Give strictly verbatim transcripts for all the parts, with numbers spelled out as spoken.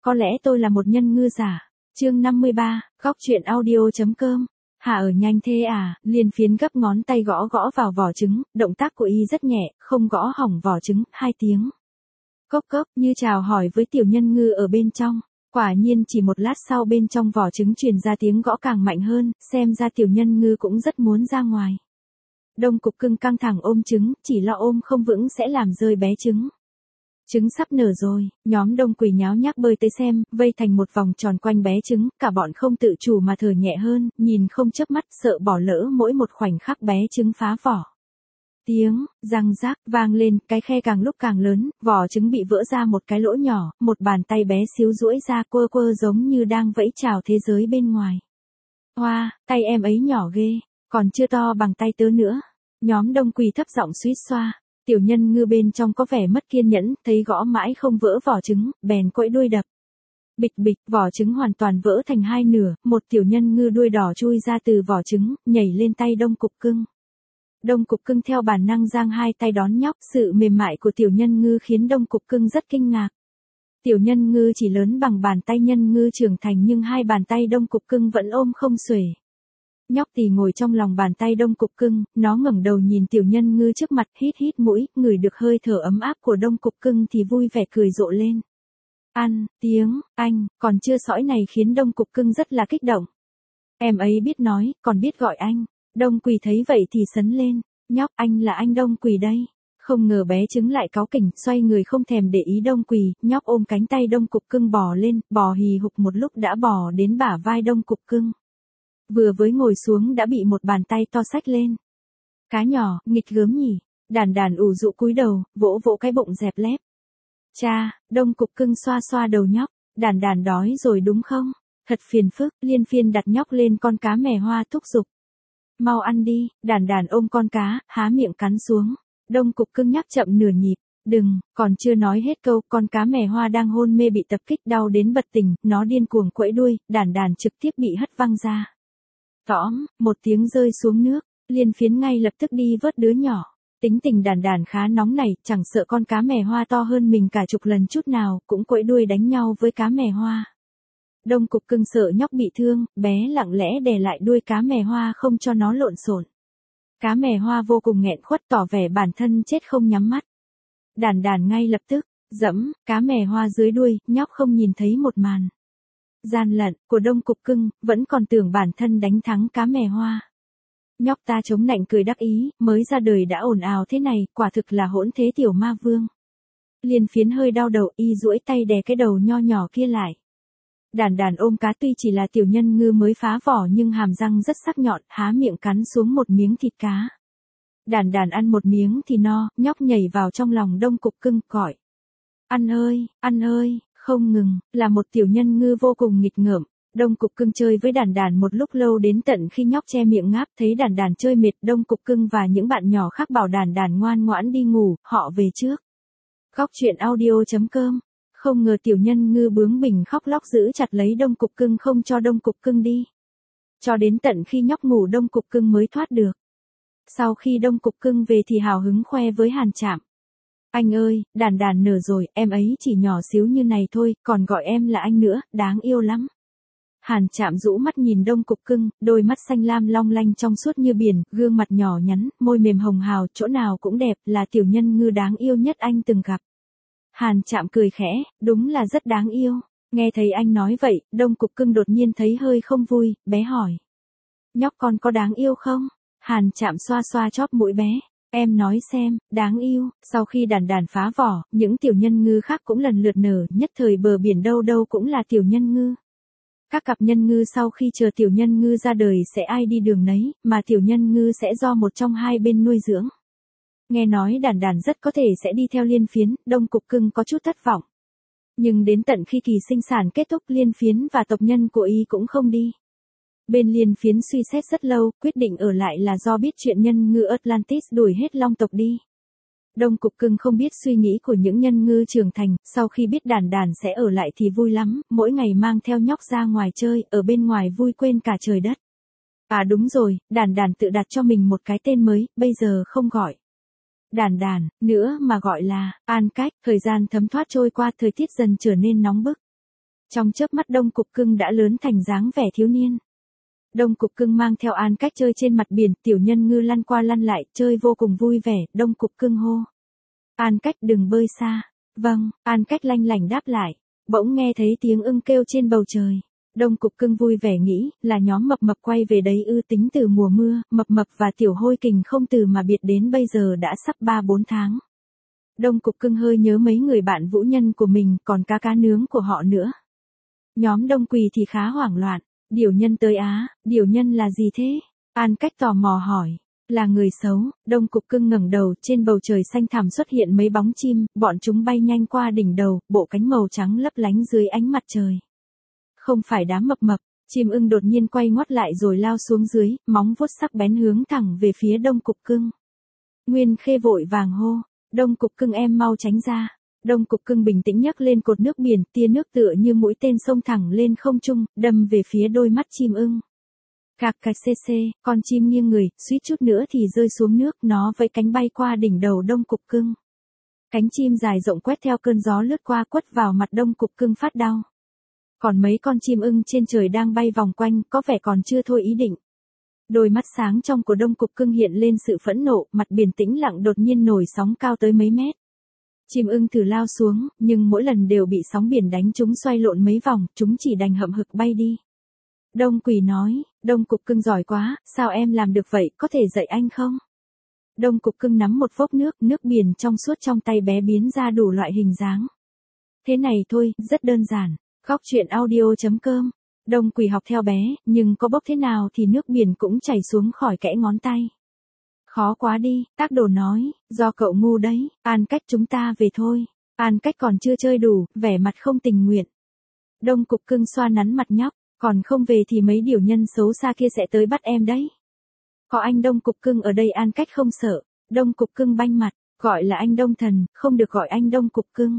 có lẽ tôi là một nhân ngư giả. Chương năm mươi ba, góc truyện audio.com. Hà ở nhanh thế à, Liên Phiến gấp ngón tay gõ gõ vào vỏ trứng, động tác của y rất nhẹ, không gõ hỏng vỏ trứng, hai tiếng. Cốc cốc, như chào hỏi với tiểu nhân ngư ở bên trong. Quả nhiên chỉ một lát sau bên trong vỏ trứng truyền ra tiếng gõ càng mạnh hơn, xem ra tiểu nhân ngư cũng rất muốn ra ngoài. Đông Cục Cưng căng thẳng ôm trứng, chỉ lo ôm không vững sẽ làm rơi bé trứng. Trứng sắp nở rồi, nhóm Đông Quỳ nháo nhác bơi tới xem, vây thành một vòng tròn quanh bé trứng, cả bọn không tự chủ mà thở nhẹ hơn, nhìn không chớp mắt, sợ bỏ lỡ mỗi một khoảnh khắc bé trứng phá vỏ. Tiếng răng rác vang lên, cái khe càng lúc càng lớn, vỏ trứng bị vỡ ra một cái lỗ nhỏ, một bàn tay bé xíu duỗi ra quơ quơ giống như đang vẫy chào thế giới bên ngoài. Hoa, tay em ấy nhỏ ghê, còn chưa to bằng tay tớ nữa. Nhóm Đông Quỳ thấp giọng suýt xoa. Tiểu nhân ngư bên trong có vẻ mất kiên nhẫn, thấy gõ mãi không vỡ vỏ trứng, bèn quẫy đuôi đập. Bịch bịch, vỏ trứng hoàn toàn vỡ thành hai nửa, một tiểu nhân ngư đuôi đỏ chui ra từ vỏ trứng, nhảy lên tay Đông Cục Cưng. Đông Cục Cưng theo bản năng giang hai tay đón nhóc, sự mềm mại của tiểu nhân ngư khiến Đông Cục Cưng rất kinh ngạc. Tiểu nhân ngư chỉ lớn bằng bàn tay nhân ngư trưởng thành nhưng hai bàn tay Đông Cục Cưng vẫn ôm không xuể. Nhóc tì ngồi trong lòng bàn tay Đông Cục Cưng, nó ngẩng đầu nhìn tiểu nhân ngư trước mặt, hít hít mũi, ngửi được hơi thở ấm áp của Đông Cục Cưng thì vui vẻ cười rộ lên. Ăn, tiếng, anh, còn chưa sõi này khiến Đông Cục Cưng rất là kích động. Em ấy biết nói, còn biết gọi anh. Đông Quỳ thấy vậy thì sấn lên, nhóc, anh là anh Đông Quỳ đây. Không ngờ bé trứng lại cáu kỉnh, xoay người không thèm để ý Đông Quỳ, nhóc ôm cánh tay Đông Cục Cưng bò lên, bò hì hục một lúc đã bò đến bả vai Đông Cục Cưng. Vừa với ngồi xuống đã bị một bàn tay to xách lên. Cá nhỏ, nghịch gớm nhỉ. Đàn đàn ủ rũ cúi đầu, vỗ vỗ cái bụng dẹp lép. Cha, Đông Cục Cưng xoa xoa đầu nhóc. Đàn đàn đói rồi đúng không? Thật phiền phức, Liên Phiên đặt nhóc lên con cá mè hoa thúc giục. Mau ăn đi, đàn đàn ôm con cá, há miệng cắn xuống. Đông Cục Cưng nhắc chậm nửa nhịp. Đừng, còn chưa nói hết câu, con cá mè hoa đang hôn mê bị tập kích đau đến bật tỉnh, nó điên cuồng quẫy đuôi, đàn đàn trực tiếp bị hất văng ra. Tõm, một tiếng rơi xuống nước, Liên Phiến ngay lập tức đi vớt đứa nhỏ. Tính tình đàn đàn khá nóng nảy, chẳng sợ con cá mè hoa to hơn mình cả chục lần chút nào, cũng quẫy đuôi đánh nhau với cá mè hoa. Đông Cục Cưng sợ nhóc bị thương, bé lặng lẽ đè lại đuôi cá mè hoa không cho nó lộn xộn. Cá mè hoa vô cùng nghẹn khuất tỏ vẻ bản thân chết không nhắm mắt. Đàn đàn ngay lập tức, dẫm, cá mè hoa dưới đuôi, nhóc không nhìn thấy một màn gian lận của Đông Cục Cưng, vẫn còn tưởng bản thân đánh thắng cá mè hoa. Nhóc ta chống nạnh cười đắc ý, mới ra đời đã ồn ào thế này, quả thực là hỗn thế tiểu ma vương. Liên Phiến hơi đau đầu, y duỗi tay đè cái đầu nho nhỏ kia lại. Đàn đàn ôm cá tuy chỉ là tiểu nhân ngư mới phá vỏ nhưng hàm răng rất sắc nhọn, há miệng cắn xuống một miếng thịt cá. Đàn đàn ăn một miếng thì no, nhóc nhảy vào trong lòng Đông Cục Cưng, gọi. Ăn ơi, ăn ơi. Không ngừng, là một tiểu nhân ngư vô cùng nghịch ngợm. Đông Cục Cưng chơi với đàn đàn một lúc lâu đến tận khi nhóc che miệng ngáp, thấy đàn đàn chơi mệt, Đông Cục Cưng và những bạn nhỏ khác bảo đàn đàn ngoan ngoãn đi ngủ, họ về trước. Góc truyện audio.com. Không ngờ tiểu nhân ngư bướng bỉnh khóc lóc giữ chặt lấy Đông Cục Cưng không cho Đông Cục Cưng đi. Cho đến tận khi nhóc ngủ Đông Cục Cưng mới thoát được. Sau khi Đông Cục Cưng về thì hào hứng khoe với Hàn Trạm. Anh ơi, đàn đàn nở rồi, em ấy chỉ nhỏ xíu như này thôi, còn gọi em là anh nữa, đáng yêu lắm. Hàn Trạm rũ mắt nhìn Đông Cục Cưng, đôi mắt xanh lam long lanh trong suốt như biển, gương mặt nhỏ nhắn, môi mềm hồng hào, chỗ nào cũng đẹp, là tiểu nhân ngư đáng yêu nhất anh từng gặp. Hàn Trạm cười khẽ, đúng là rất đáng yêu. Nghe thấy anh nói vậy, Đông Cục Cưng đột nhiên thấy hơi không vui, bé hỏi. Nhóc con có đáng yêu không? Hàn Trạm xoa xoa chóp mũi bé. Em nói xem, đáng yêu. Sau khi đàn đàn phá vỏ, những tiểu nhân ngư khác cũng lần lượt nở, nhất thời bờ biển đâu đâu cũng là tiểu nhân ngư. Các cặp nhân ngư sau khi chờ tiểu nhân ngư ra đời sẽ ai đi đường nấy, mà tiểu nhân ngư sẽ do một trong hai bên nuôi dưỡng. Nghe nói đàn đàn rất có thể sẽ đi theo Liên Phiến, Đông Cục Cưng có chút thất vọng. Nhưng đến tận khi kỳ sinh sản kết thúc, Liên Phiến và tộc nhân của y cũng không đi. Bên Liên Phiến suy xét rất lâu, quyết định ở lại là do biết chuyện nhân ngư Atlantis đuổi hết long tộc đi. Đông Cục Cưng không biết suy nghĩ của những nhân ngư trưởng thành, sau khi biết đàn đàn sẽ ở lại thì vui lắm, mỗi ngày mang theo nhóc ra ngoài chơi, ở bên ngoài vui quên cả trời đất. À đúng rồi, đàn đàn tự đặt cho mình một cái tên mới, bây giờ không gọi đàn đàn nữa mà gọi là An Cách. Thời gian thấm thoát trôi qua, thời tiết dần trở nên nóng bức. Trong chớp mắt Đông Cục Cưng đã lớn thành dáng vẻ thiếu niên. Đông Cục Cưng mang theo An Cách chơi trên mặt biển, tiểu nhân ngư lăn qua lăn lại, chơi vô cùng vui vẻ, Đông Cục Cưng hô. An Cách đừng bơi xa. Vâng, An Cách lanh lảnh đáp lại. Bỗng nghe thấy tiếng ưng kêu trên bầu trời. Đông Cục Cưng vui vẻ nghĩ, là nhóm mập mập quay về đấy ư, tính từ mùa mưa, mập mập và tiểu hôi kình không từ mà biệt đến bây giờ đã sắp ba bốn tháng. Đông Cục Cưng hơi nhớ mấy người bạn vũ nhân của mình, còn cá cá nướng của họ nữa. Nhóm Đông Quỳ thì khá hoảng loạn. Điểu nhân tới á, điểu nhân là gì thế? An Cách tò mò hỏi. Là người xấu. Đông Cục Cưng ngẩng đầu, trên bầu trời xanh thẳm xuất hiện mấy bóng chim, bọn chúng bay nhanh qua đỉnh đầu, bộ cánh màu trắng lấp lánh dưới ánh mặt trời. Không phải đám mập mập, chim ưng đột nhiên quay ngoắt lại rồi lao xuống dưới, móng vuốt sắc bén hướng thẳng về phía Đông Cục Cưng. Nguyên Khê vội vàng hô, Đông Cục Cưng em mau tránh ra. Đông Cục Cưng bình tĩnh nhấc lên cột nước biển, tia nước tựa như mũi tên xông thẳng lên không trung, đâm về phía đôi mắt chim ưng. Cạc cạc xê xê, con chim nghiêng người, suýt chút nữa thì rơi xuống nước, nó vẫy cánh bay qua đỉnh đầu Đông Cục Cưng. Cánh chim dài rộng quét theo cơn gió lướt qua quất vào mặt Đông Cục Cưng phát đau. Còn mấy con chim ưng trên trời đang bay vòng quanh, có vẻ còn chưa thôi ý định. Đôi mắt sáng trong của Đông Cục Cưng hiện lên sự phẫn nộ, mặt biển tĩnh lặng đột nhiên nổi sóng cao tới mấy mét. Chim ưng thử lao xuống, nhưng mỗi lần đều bị sóng biển đánh chúng xoay lộn mấy vòng, chúng chỉ đành hậm hực bay đi. Đông Quỳ nói, Đông Cục Cưng giỏi quá, sao em làm được vậy, có thể dạy anh không? Đông Cục Cưng nắm một vốc nước, nước biển trong suốt trong tay bé biến ra đủ loại hình dáng. Thế này thôi, rất đơn giản. Góc truyện audio chấm com. Đông Quỳ học theo bé, nhưng có bốc thế nào thì nước biển cũng chảy xuống khỏi kẽ ngón tay. Khó quá đi, Tác Đồ nói, do cậu ngu đấy, An Cách chúng ta về thôi. An Cách còn chưa chơi đủ, vẻ mặt không tình nguyện. Đông Cục Cưng xoa nắn mặt nhóc, còn không về thì mấy điểu nhân xấu xa kia sẽ tới bắt em đấy. Có anh Đông Cục Cưng ở đây An Cách không sợ. Đông Cục Cưng banh mặt, gọi là anh Đông Thần, không được gọi anh Đông Cục Cưng.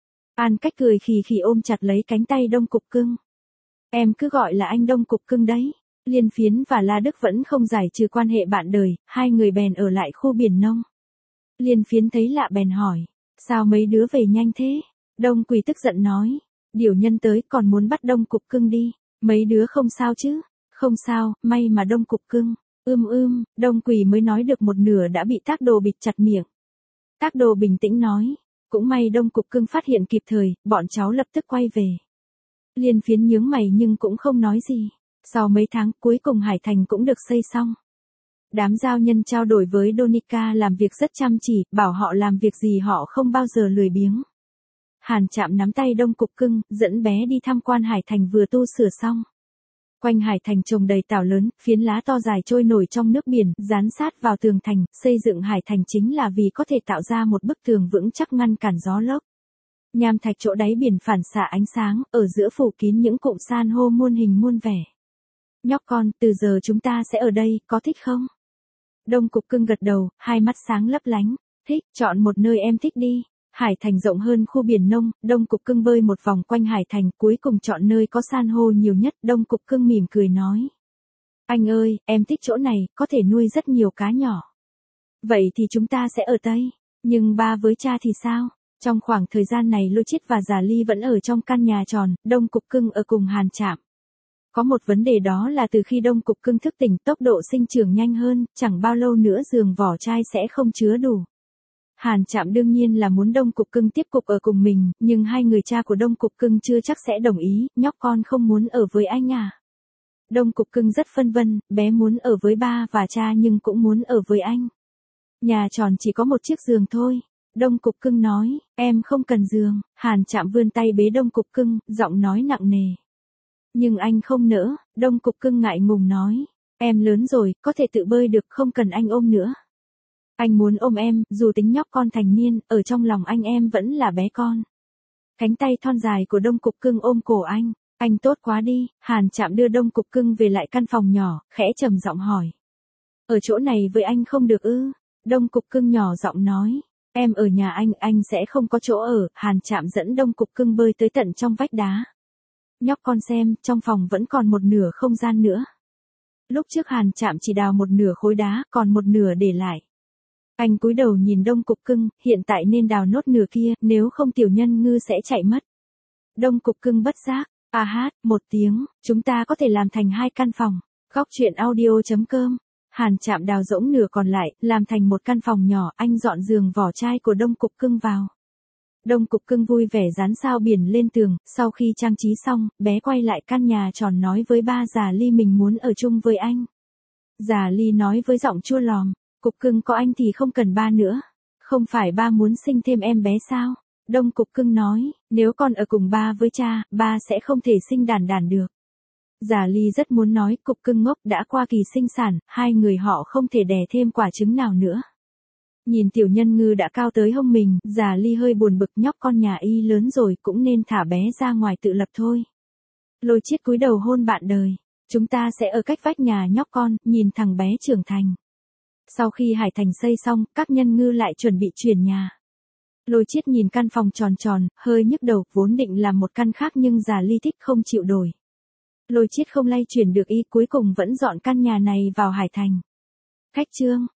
An Cách cười khì khì ôm chặt lấy cánh tay Đông Cục Cưng. Em cứ gọi là anh Đông Cục Cưng đấy. Liên Phiến và La Đức vẫn không giải trừ quan hệ bạn đời, hai người bèn ở lại khu biển nông. Liên Phiến thấy lạ bèn hỏi, sao mấy đứa về nhanh thế? Đông Quỳ tức giận nói, điểu nhân tới còn muốn bắt Đông Cục Cưng đi, mấy đứa không sao chứ? Không sao, may mà Đông Cục Cưng. Ưm ưm, Đông Quỳ mới nói được một nửa đã bị Tác Đồ bịt chặt miệng. Tác Đồ bình tĩnh nói, cũng may Đông Cục Cưng phát hiện kịp thời, bọn cháu lập tức quay về. Liên Phiến nhướng mày nhưng cũng không nói gì. Sau mấy tháng, cuối cùng Hải Thành cũng được xây xong. Đám giao nhân trao đổi với Donica làm việc rất chăm chỉ, bảo họ làm việc gì họ không bao giờ lười biếng. Hàn Trạm nắm tay Đông Cục Cưng, dẫn bé đi tham quan Hải Thành vừa tu sửa xong. Quanh Hải Thành trồng đầy tảo lớn, phiến lá to dài trôi nổi trong nước biển, dán sát vào tường thành, xây dựng Hải Thành chính là vì có thể tạo ra một bức tường vững chắc ngăn cản gió lốc. Nham thạch chỗ đáy biển phản xạ ánh sáng, ở giữa phủ kín những cụm san hô muôn hình muôn vẻ. Nhóc con, từ giờ chúng ta sẽ ở đây, có thích không? Đông Cục Cưng gật đầu, hai mắt sáng lấp lánh. Thích, chọn một nơi em thích đi. Hải Thành rộng hơn khu biển nông, Đông Cục Cưng bơi một vòng quanh Hải Thành, cuối cùng chọn nơi có san hô nhiều nhất. Đông Cục Cưng mỉm cười nói. Anh ơi, em thích chỗ này, có thể nuôi rất nhiều cá nhỏ. Vậy thì chúng ta sẽ ở Tây. Nhưng ba với cha thì sao? Trong khoảng thời gian này Lô Chiết và Già Ly vẫn ở trong căn nhà tròn, Đông Cục Cưng ở cùng Hàn Trạm. Có một vấn đề đó là từ khi Đông Cục Cưng thức tỉnh tốc độ sinh trưởng nhanh hơn, chẳng bao lâu nữa giường vỏ chai sẽ không chứa đủ. Hàn Trạm đương nhiên là muốn Đông Cục Cưng tiếp tục ở cùng mình, nhưng hai người cha của Đông Cục Cưng chưa chắc sẽ đồng ý, nhóc con không muốn ở với anh à. Đông Cục Cưng rất phân vân, bé muốn ở với ba và cha nhưng cũng muốn ở với anh. Nhà tròn chỉ có một chiếc giường thôi. Đông Cục Cưng nói, em không cần giường. Hàn Trạm vươn tay bế Đông Cục Cưng, giọng nói nặng nề. Nhưng anh không nỡ. Đông Cục Cưng ngại ngùng nói, em lớn rồi, có thể tự bơi được, không cần anh ôm nữa. Anh muốn ôm em, dù tính nhóc con thành niên, ở trong lòng anh em vẫn là bé con. Cánh tay thon dài của Đông Cục Cưng ôm cổ anh, anh tốt quá đi. Hàn Trạm đưa Đông Cục Cưng về lại căn phòng nhỏ, khẽ trầm giọng hỏi. Ở chỗ này với anh không được ư? Đông Cục Cưng nhỏ giọng nói. Em ở nhà anh, anh sẽ không có chỗ ở. Hàn Trạm dẫn Đông Cục Cưng bơi tới tận trong vách đá. Nhóc con xem, trong phòng vẫn còn một nửa không gian nữa. Lúc trước Hàn Trạm chỉ đào một nửa khối đá, còn một nửa để lại. Anh cúi đầu nhìn Đông Cục Cưng, hiện tại nên đào nốt nửa kia, nếu không tiểu nhân ngư sẽ chạy mất. Đông Cục Cưng bất giác, A hát, một tiếng, chúng ta có thể làm thành hai căn phòng. Góc truyện audio.com. Hàn Trạm đào rỗng nửa còn lại, làm thành một căn phòng nhỏ, anh dọn giường vỏ chai của Đông Cục Cưng vào. Đông Cục Cưng vui vẻ dán sao biển lên tường, sau khi trang trí xong, bé quay lại căn nhà tròn nói với ba già Ly mình muốn ở chung với anh. Già Ly nói với giọng chua lòm, Cục Cưng có anh thì không cần ba nữa. Không phải ba muốn sinh thêm em bé sao? Đông Cục Cưng nói, nếu con ở cùng ba với cha, ba sẽ không thể sinh đàn đàn được. Già Ly rất muốn nói, Cục Cưng ngốc, đã qua kỳ sinh sản, hai người họ không thể đẻ thêm quả trứng nào nữa. Nhìn tiểu nhân ngư đã cao tới hông mình, già Ly hơi buồn bực, nhóc con nhà y lớn rồi cũng nên thả bé ra ngoài tự lập thôi. Lôi Chiết cúi đầu hôn bạn đời. Chúng ta sẽ ở cách vách nhà nhóc con, nhìn thằng bé trưởng thành. Sau khi Hải Thành xây xong, các nhân ngư lại chuẩn bị chuyển nhà. Lôi Chiết nhìn căn phòng tròn tròn, hơi nhức đầu, vốn định làm một căn khác nhưng già Ly thích không chịu đổi. Lôi Chiết không lay chuyển được y, cuối cùng vẫn dọn căn nhà này vào Hải Thành. Khách chương.